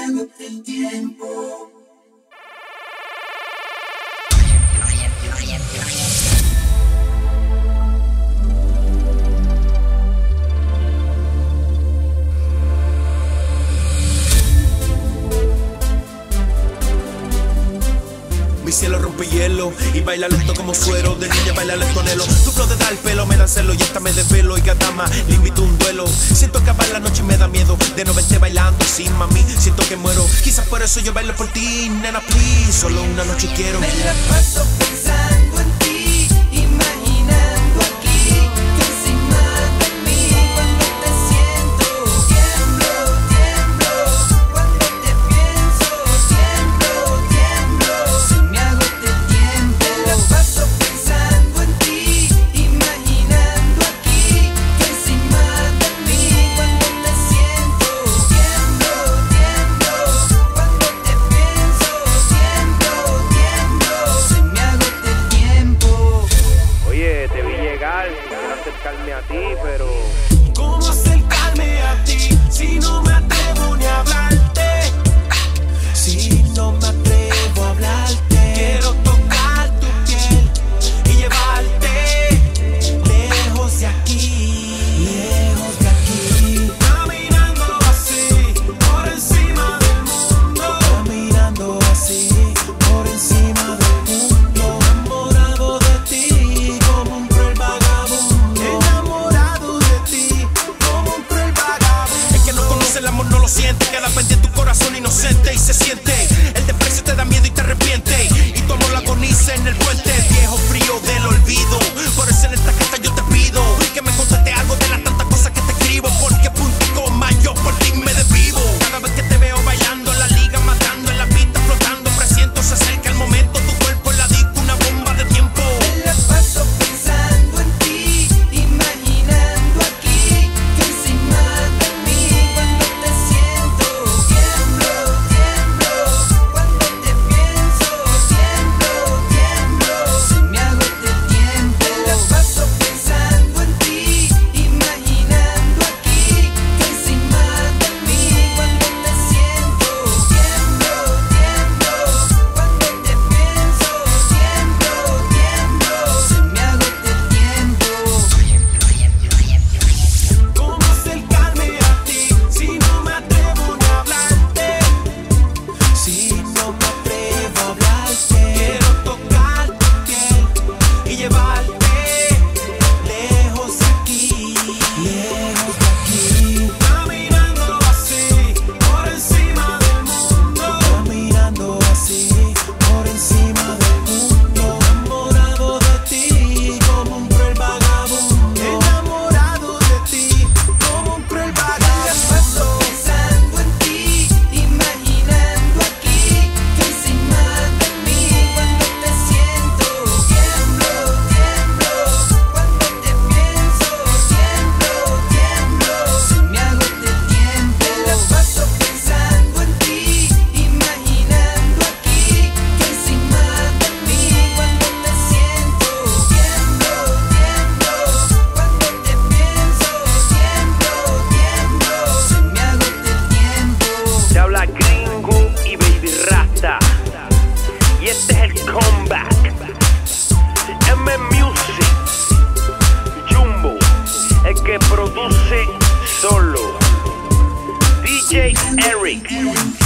agota el tiempo. Mi cielo rompe hielo y baila lento como suero. De niña baila lento anhelo. Tu flow te da el pelo, me da celo y esta me desvelo. Y dama, le invito a un duelo. Siento acabar la noche y me da miedo de no verte bailando sin mami. Siento que muero, quizás por eso yo bailo por ti. Nena, please, solo una noche quiero. Me la paso pensando en ti, imaginando aquí que encima de mí. Cuando te siento, tiemblo, tiemblo. Cuando te pienso, tiemblo, tiemblo. Se me agota el tiempo. Me la paso pensando en ti, imaginando aquí que encima de mí. Cuando te siento, tiemblo, tiemblo. Cuando te pienso, tiemblo, tiemblo. Se me agota el tiempo. Oye, te vi llegar, quiero acercarme a ti, pero ¿Cómo acercarme a ti si no me atrevo ni a hablarte? Si no me atrevo a hablarte. Quiero tocar tu piel y llevarte lejos de aquí, lejos de aquí. Caminando así por encima del mundo. Caminando así por encima del mundo. Enamorado de ti como un cruel vagabundo. Enamorado de ti como un cruel vagabundo. El que no conoce el amor no lo siente. Queda pendiente tu corazón inocente y se siente. El desprecio te da miedo y te arrepiente. Y tu amor lo agoniza en el puente viejo frío del olvido. Por eso en esta carta yo te pido que me conteste algo de las tantas cosas que te escribo. Porque punto y coma yo por ti me desvivo. Cada vez que te veo bailando en la liga, matando en la pista, flotando, presiento, se acerca el momento. Tu cuerpo en la disco, una bomba de tiempo. Me la paso pensando en ti, imaginando aquí que encima de mí. Cuando te siento, tiemblo, tiemblo. Cuando te pienso, tiemblo, tiemblo. Se me agota el tiempo. Me la paso pensando en ti, imaginando aquí que encima de mí. Cuando te siento, tiemblo, tiemblo. Cuando te pienso, tiemblo, tiemblo. Se me agota el tiempo. ¿Cómo acercarme a ti si no me atrevo ni a hablarte? Si no me atrevo a hablarte. Quiero tocar tu piel y llevarte lejos de aquí, lejos de aquí. Caminando así por encima del mundo. Caminando así por encima del mundo. Enamorado de ti como un cruel vagabundo. Enamorado de ti como un cruel Me la vagabundo. paso pensando en ti, imaginando aquí que encima de mí. Cuando te siento, tiemblo, tiemblo. Cuando te pienso, tiemblo, tiemblo. Se me agota el tiempo. Me la paso pensando en ti, imaginando aquí que encima de mí. Cuando te siento, tiemblo, tiemblo. Cuando te pienso, tiemblo, tiemblo. Se me agota el tiempo. te habla Gringo y Baby Rasta. Y este es el comeback. M Music, Jumbo, el que produce solo. DJ Eric.